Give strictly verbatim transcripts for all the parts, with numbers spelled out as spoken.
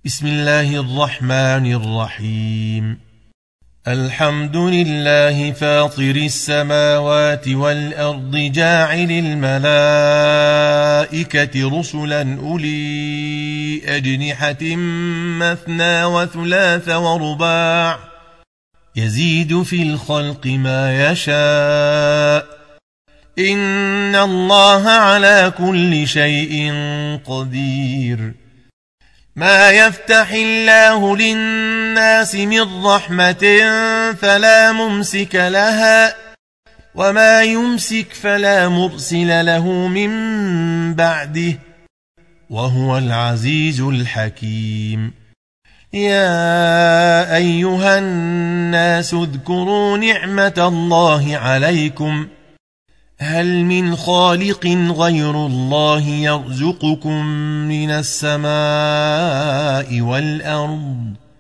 بسم الله الرحمن الرحيم. الحمد لله فاطر السماوات والأرض جاعل الملائكة رسلا أولي أجنحة مثنى وثلاث ورباع يزيد في الخلق ما يشاء إن الله على كل شيء قدير. ما يفتح الله للناس من رحمة فلا ممسك لها وما يمسك فلا مرسل له من بعده وهو العزيز الحكيم. يا أيها الناس اذكروا نعمة الله عليكم هل من خالق غير الله يرزقكم من السماء والأرض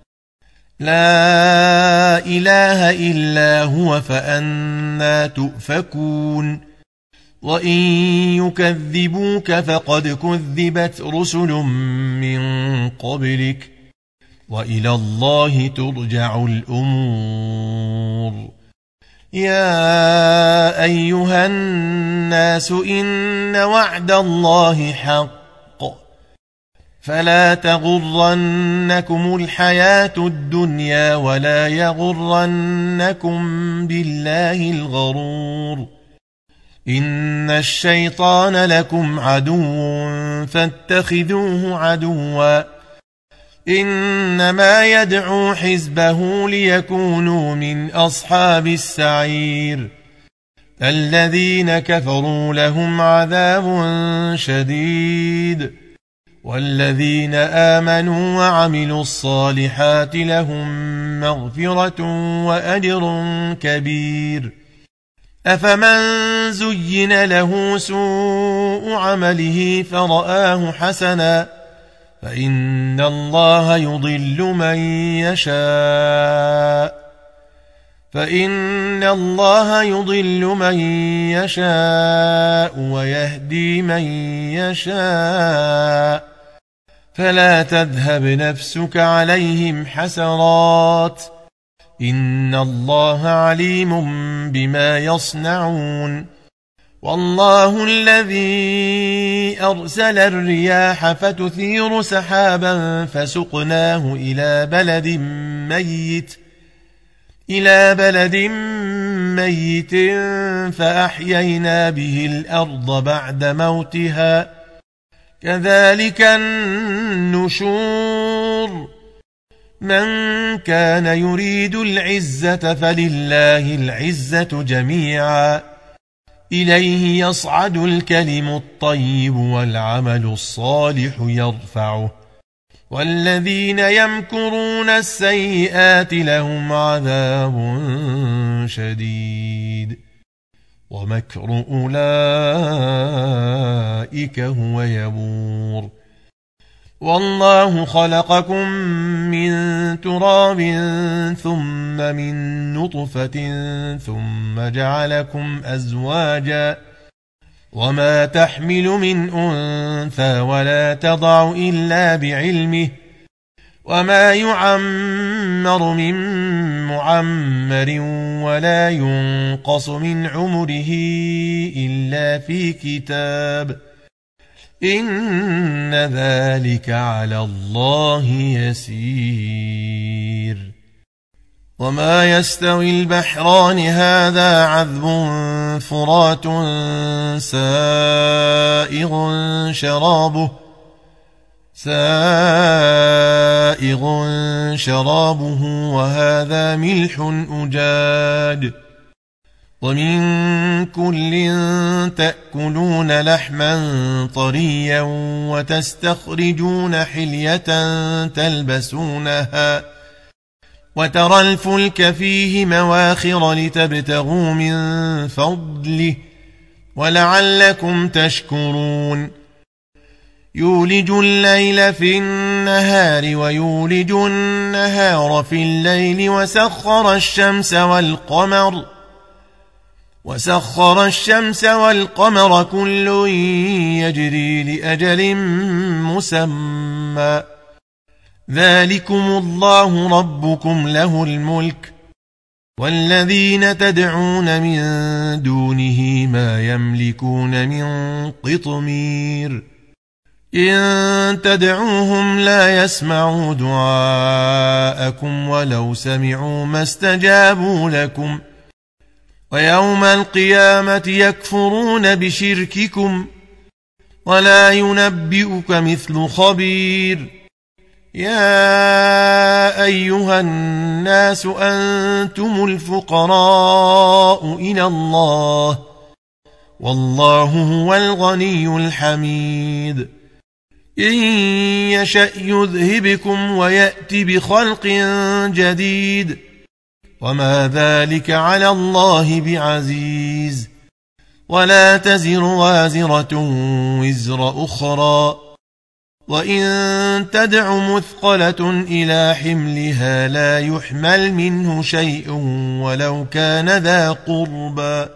لا إله إلا هو فأنى تؤفكون. وإن يكذبوك فقد كذبت رسل من قبلك وإلى الله ترجع الأمور. يا أيها الناس إن وعد الله حق فلا تغرنكم الحياة الدنيا ولا يغرنكم بالله الغرور. إن الشيطان لكم عدو فاتخذوه عدوا إنما يدعو حزبه ليكونوا من أصحاب السعير. الذين كفروا لهم عذاب شديد والذين آمنوا وعملوا الصالحات لهم مغفرة وأجر كبير. أفمن زين له سوء عمله فرآه حسنا فإن الله يضل من يشاء فإن الله يضل من يشاء ويهدي من يشاء فلا تذهب نفسك عليهم حسرات إن الله عليم بما يصنعون. والله الذي أرسل الرياح فتثير سحابا فسقناه إلى بلد ميت إلى بلد ميت فأحيينا به الأرض بعد موتها كذلك النشور. من كان يريد العزة فلله العزة جميعا إليه يصعد الكلم الطيب والعمل الصالح يرفعه والذين يمكرون السيئات لهم عذاب شديد ومكر أولئك هو يبور. والله خلقكم من تراب ثم من نطفة ثم جعلكم أزواجا وما تحمل من أنثى ولا تضع إلا بعلمه وما يعمر من معمر ولا ينقص من عمره إلا في كتاب إن ذلك على الله يسير. وما يستوي البحران هذا عذب فرات سائغ شرابه سائغ شرابه وهذا ملح أجاج ومن كل تأكلون لحما طريا وتستخرجون حلية تلبسونها وترى الفلك فيه مواخر لتبتغوا من فضله ولعلكم تشكرون. يولج الليل في النهار ويولج النهار في الليل وسخر الشمس والقمر وسخر الشمس والقمر كل يجري لأجل مسمى ذلكم الله ربكم له الملك والذين تدعون من دونه ما يملكون من قطمير إن تدعوهم لا يسمعوا دعاءكم ولو سمعوا ما استجابوا لكم ويوم القيامة يكفرون بشرككم ولا ينبئك مثل خبير يا أيها الناس أنتم الفقراء إلى الله والله هو الغني الحميد إن يشأ يذهبكم ويأت بخلق جديد وما ذلك على الله بعزيز ولا تزر وازرة وزر أخرى وإن تدع مثقلة إلى حملها لا يحمل منه شيء ولو كان ذا قربى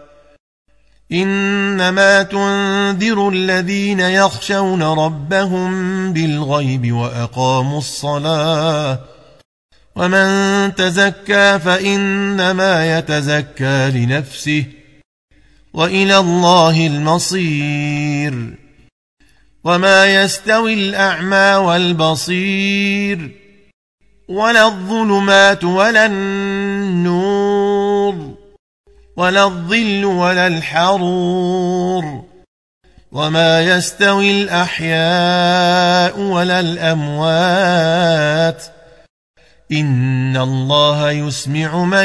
إنما تنذر الذين يخشون ربهم بالغيب وأقاموا الصلاة ومن تزكى فإنما يتزكى لنفسه وإلى الله المصير وما يستوي الأعمى والبصير ولا الظلمات ولا النور ولا الظل ولا الحرور وما يستوي الأحياء ولا الأموات إن الله يسمع من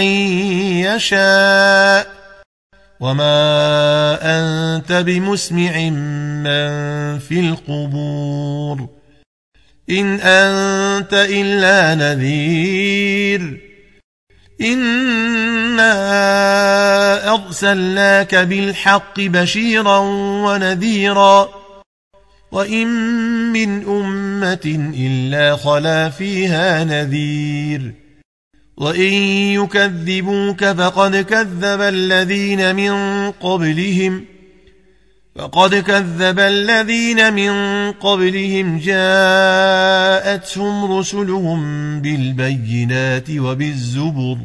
يشاء وما أنت بمسمع من في القبور إن أنت إلا نذير إنا أرسلناك بالحق بشيرا ونذيرا وإن من أمة إلا خلا فيها نذير وإن يكذبوك فقد كذب الذين من قبلهم فقد كذب الذين من قبلهم جاءتهم رسلهم بالبينات وبالزبر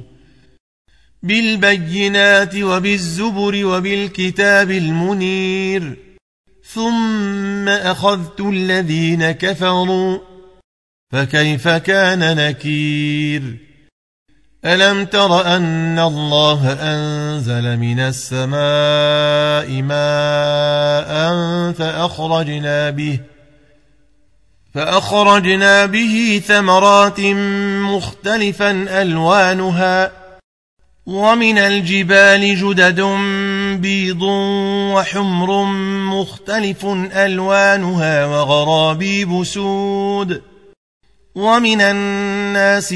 بالبينات وبالزبر وبالكتاب المنير ثم أخذت الذين كفروا فكيف كان نكير ألم تر أن الله أنزل من السماء ماء فأخرجنا به فأخرجنا به ثمرات مختلفا ألوانها ومن الجبال جدد بيض وحمر مختلف ألوانها وغرابيب سود ومن الناس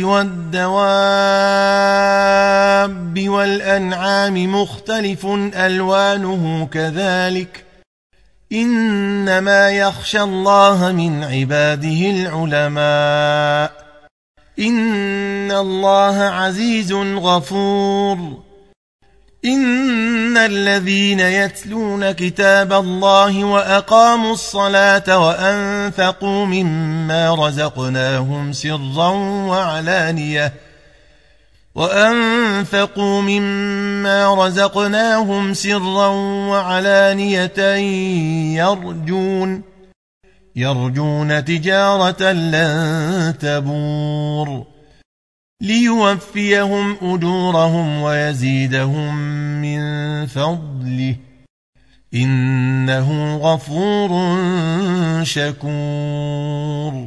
والدواب والأنعام مختلف ألوانه كذلك إنما يخشى الله من عباده العلماء إن الله عزيز غفور إن الذين يتلون كتاب الله وأقاموا الصلاة وأنفقوا مما رزقناهم سرا وعلانية وأنفقوا مما رزقناهم سرا وعلانية يرجون يرجون تجارة لن تبور ليوفيهم أجورهم ويزيدهم من فضله إنه غفور شكور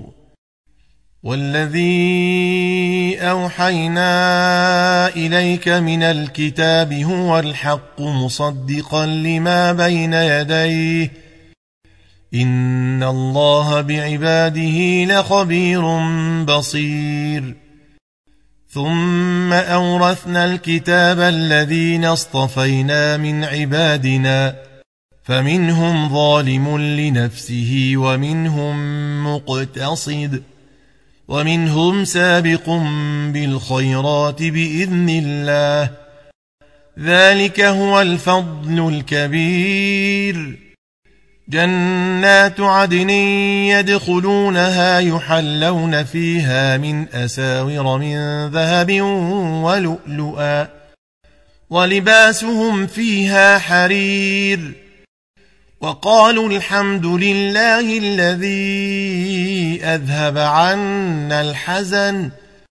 والذي أوحينا إليك من الكتاب هو الحق مصدقا لما بين يديه إن الله بعباده لخبير بصير ثم أورثنا الكتاب الذين اصطفينا من عبادنا فمنهم ظالم لنفسه ومنهم مقتصد ومنهم سابق بالخيرات بإذن الله ذلك هو الفضل الكبير جنات عدن يدخلونها يحلون فيها من أساور من ذهب ولؤلؤا ولباسهم فيها حرير وقالوا الحمد لله الذي أذهب عنا الحزن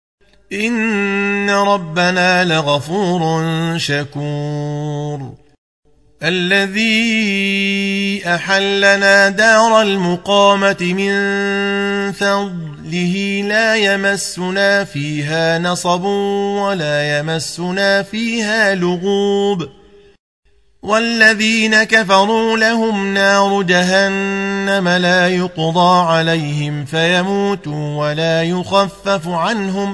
إن ربنا لغفور شكور الذي أحلنا دار المقامة من فضله لا يمسنا فيها نصب ولا يمسنا فيها لغوب والذين كفروا لهم نار جهنم لا يقضى عليهم فيموتوا ولا يخفف عنهم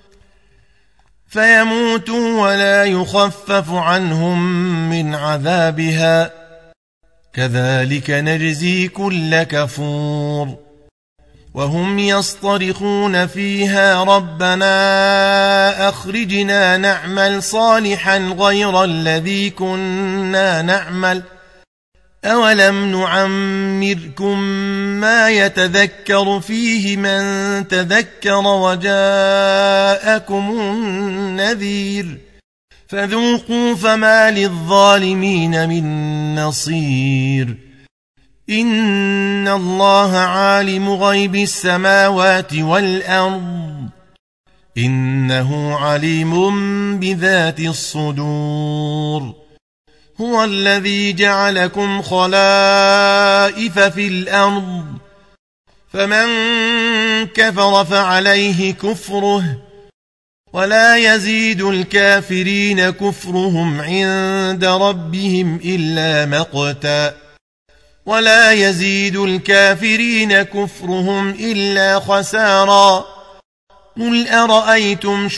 فيموتوا ولا يخفف عنهم من عذابها كذلك نجزي كل كفور وهم يصطرخون فيها ربنا أخرجنا نعمل صالحا غير الذي كنا نعمل أولم نعمركم ما يتذكر فيه من تذكر وجاءكم النذير فذوقوا فما للظالمين من نصير إن الله عالم غيب السماوات والأرض إنه عليم بذات الصدور هو الذي جعلكم خلائف في الأرض فمن كفر فعليه كفره ولا يزيد الكافرين كفرهم عند ربهم إلا مقتا ولا يزيد الكافرين كفرهم إلا خسارا قل أرأيتم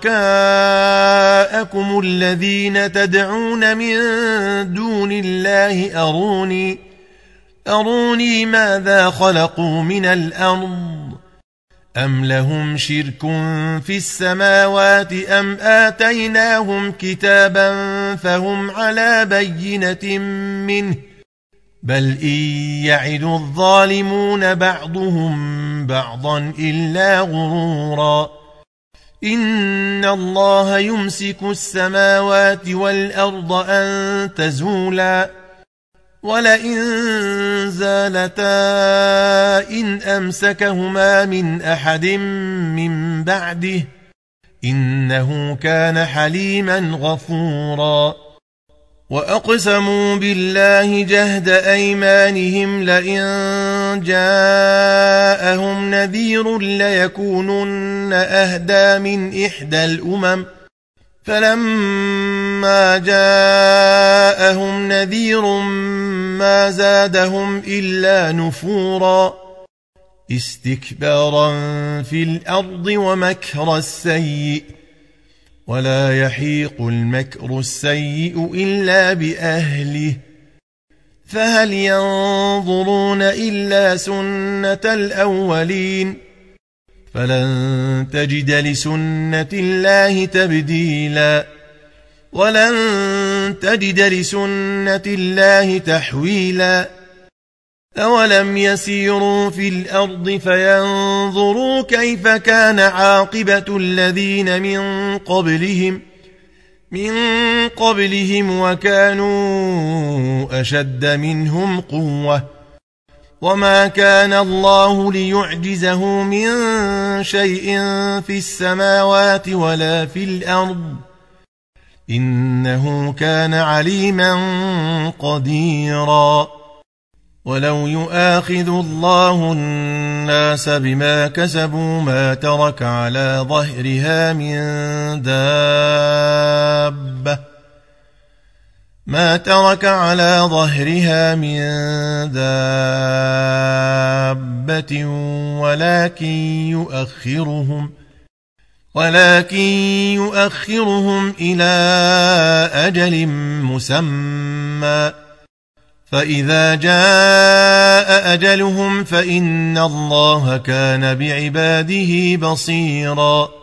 شركاءكم الذين تدعون من دون الله أروني أروني ماذا خلقوا من الأرض أم لهم شرك في السماوات أم آتيناهم كتابا فهم على بينة منه بل إن يعد الظالمون بعضهم بعضا إلا غرورا إن الله يمسك السماوات والأرض أن تزولا ولئن زالتا إن أمسكهما من أحد من بعده إنه كان حليما غفورا وأقسموا بالله جهد أيمانهم لئن جاءهم نذير ليكونن أهدى من إحدى الأمم فلما جاءهم نذير ما زادهم إلا نفورا استكبارا في الأرض ومكر السيء ولا يحيق المكر السيء إلا بأهله فهل ينظرون إلا سنة الأولين فلن تجد لسنة الله تبديلا ولن تجد لسنة الله تحويلا أولم يسيروا في الأرض فينظروا كيف كان عاقبة الذين من قبلهم من قبلهم وكانوا أشد منهم قوة وما كان الله ليعجزه من شيء في السماوات ولا في الأرض إنه كان عليما قديرا ولو يؤاخذ الله الناس بما كسبوا ما ترك على ظهرها من دابة ما ترك على ظهرها من دابة ولكن يؤخرهم ولكن يؤخرهم إلى أجل مسمى فإذا جاء أجلهم فإن الله كان بعباده بصيرا